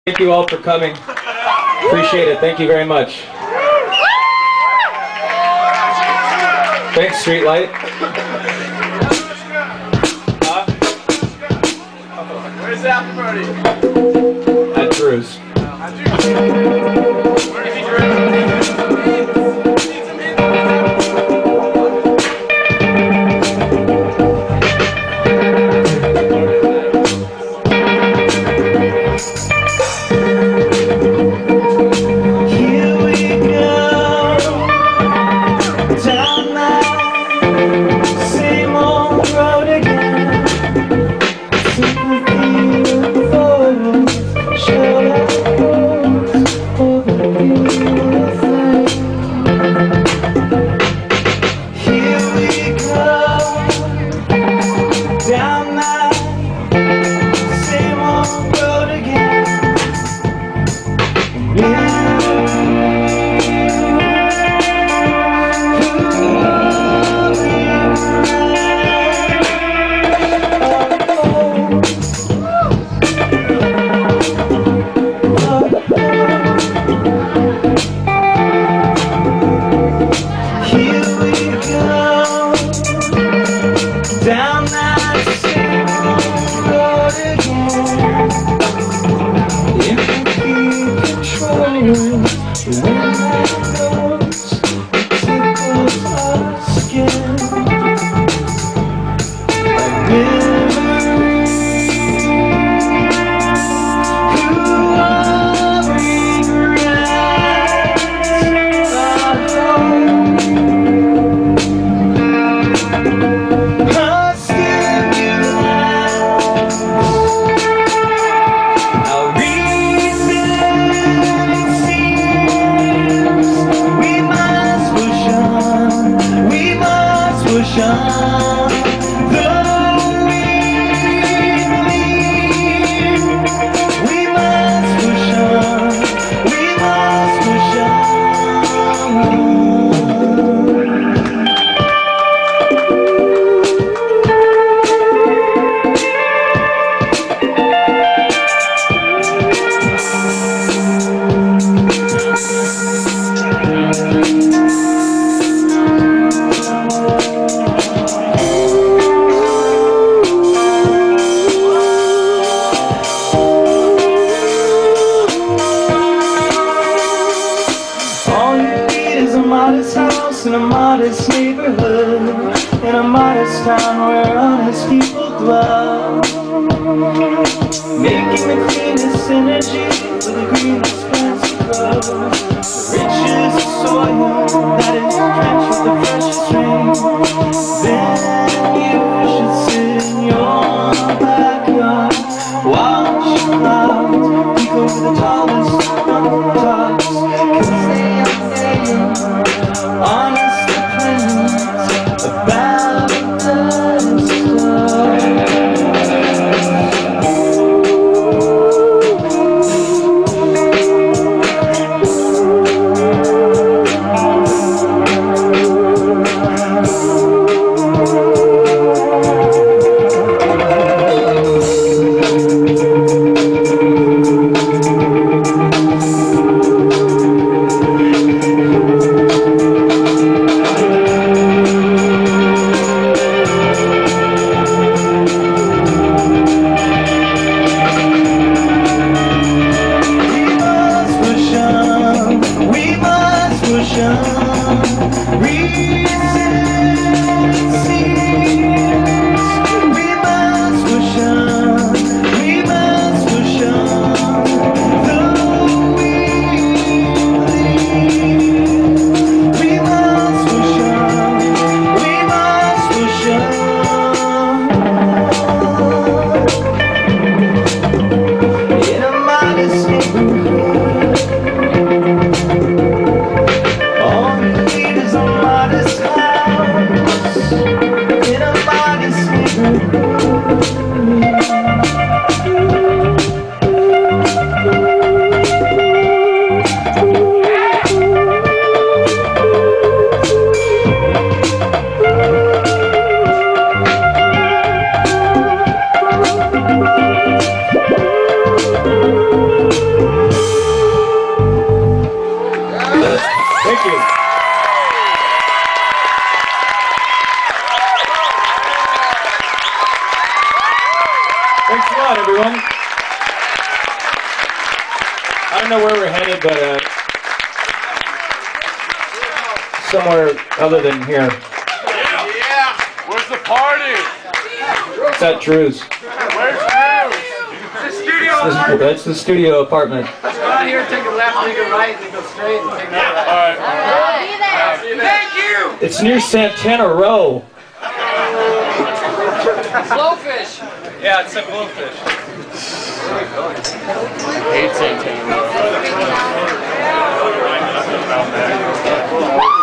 Thank you all for coming. Appreciate it. Thank you very much. Thanks, Streetlight. Where's the after party? At Drew's. Where is he, Drew? In a modest neighborhood, in a modest town where honest people dwell, making the cleanest energy for the greenest plants to grow. The richest soil that is drenched with the freshest rain. Then you should sit in your backyard, watch the clouds peek over the tallest mountaintops, 'cause they are saying honest opinions about the stars. everyone. I don't know where we're headed, but somewhere other than here. Yeah. Where's the party? It's at Drew's. Where's Drew? The studio apartment. That's the studio apartment. Go out here, take a left, take a right, and then go straight and take another left. All right. Be there. Thank you! It's near Santana Row. Blowfish! Yeah, it's a blowfish. I hate Santana.